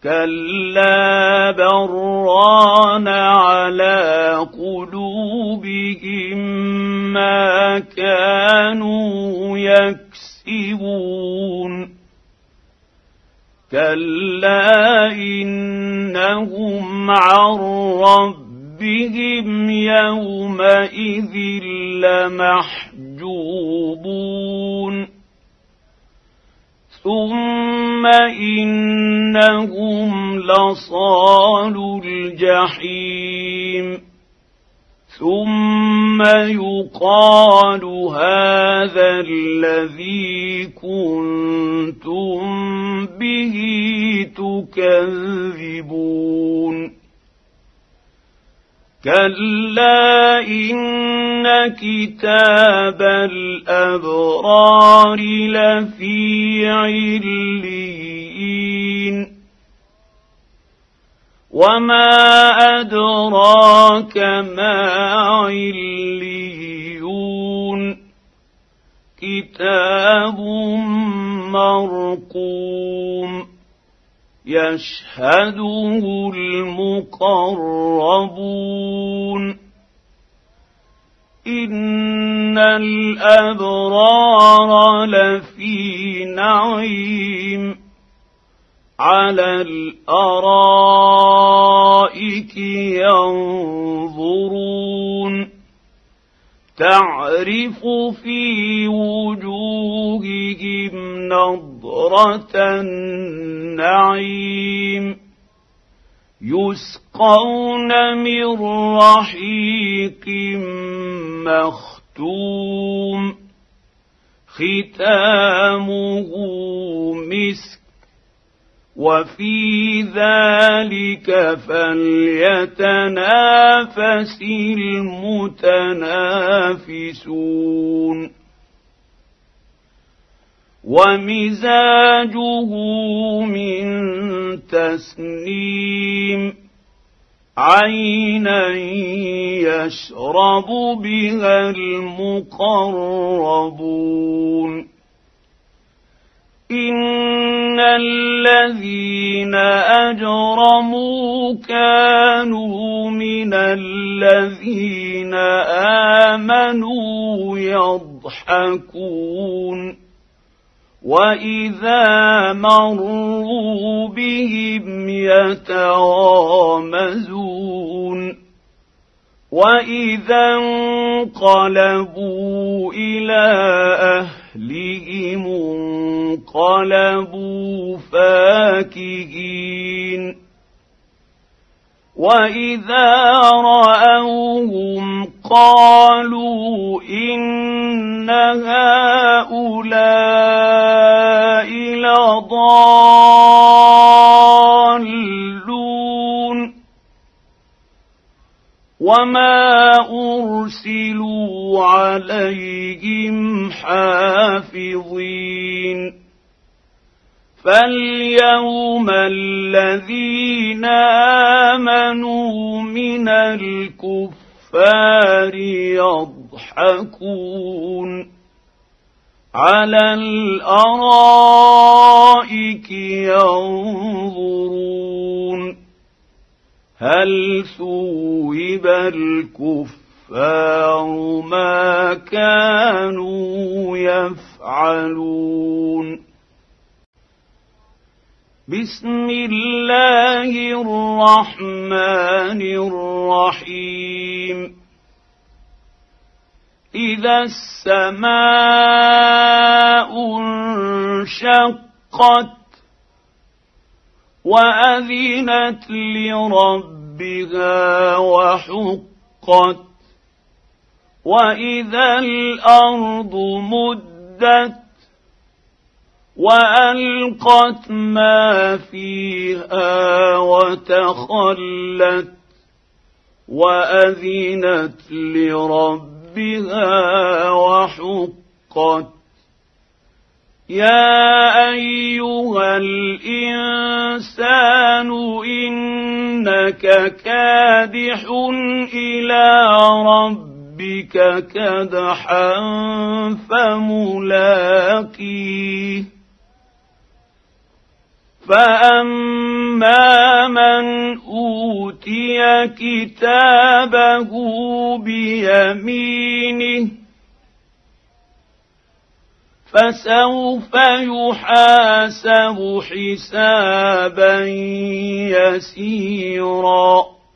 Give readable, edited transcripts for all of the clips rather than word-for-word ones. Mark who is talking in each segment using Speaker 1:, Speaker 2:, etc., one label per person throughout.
Speaker 1: كلا بران على قلوبهم ما كانوا يكسبون كلا إنهم عن ربهم يومئذ لمحجوبون ثم إنهم لصالو الجحيم ثم يقال هذا الذي كنتم به تكذبون كلا إن كتاب الأبرار لفي عليين وما أدراك ما عليون كتاب مرقوم يشهده المقربون إن الأبرار لفي نعيم على الأرائك ينظرون تعرف في وجوههم نضرة النعيم يسقون من رحيق مختوم ختامه مسك وفي ذلك فليتنافس المتنافسون ومزاجه من تسنيم عينا يشرب بها المقربون إن الذين أجرموا كانوا من الذين آمنوا يضحكون وإذا مروا بهم يتغامزون وإذا انقلبوا إلى أهلهم انقلبوا فاكهين وإذا رأوهم قالوا إن هؤلاء لضالون وما أرسلوا عليهم حافظين فاليوم الذين آمنوا من الكفار يضحكون على الأرائك ينظرون هل ثوب الكفار ما كانوا يفعلون بسم الله الرحمن الرحيم إذا السماء انشقت وأذنت لربها وحقت وإذا الأرض مدت وألقت ما فيها وتخلت وأذنت لربها وحقت يا أيها الإنسان إنك كادح إلى ربك كدحا فملاقيه فاما من اوتي كتابه بيمينه فسوف يحاسب حسابا يسيرا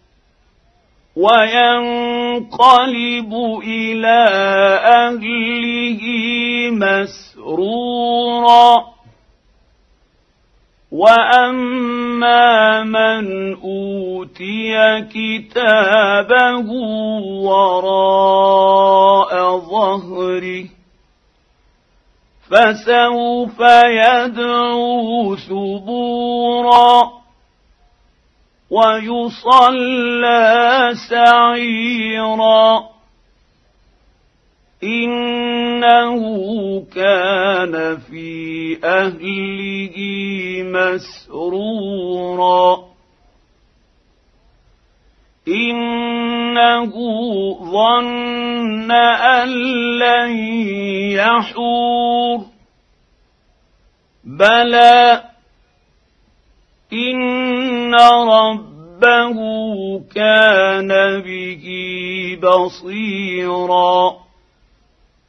Speaker 1: وينقلب الى اهله مسرورا واما من اوتي كتابه وراء ظهره فسوف يدعو ثبورا ويصلى سعيرا انه كان في اهله مسرورا انه ظن ان لن يحور بلى ان ربه كان به بصيرا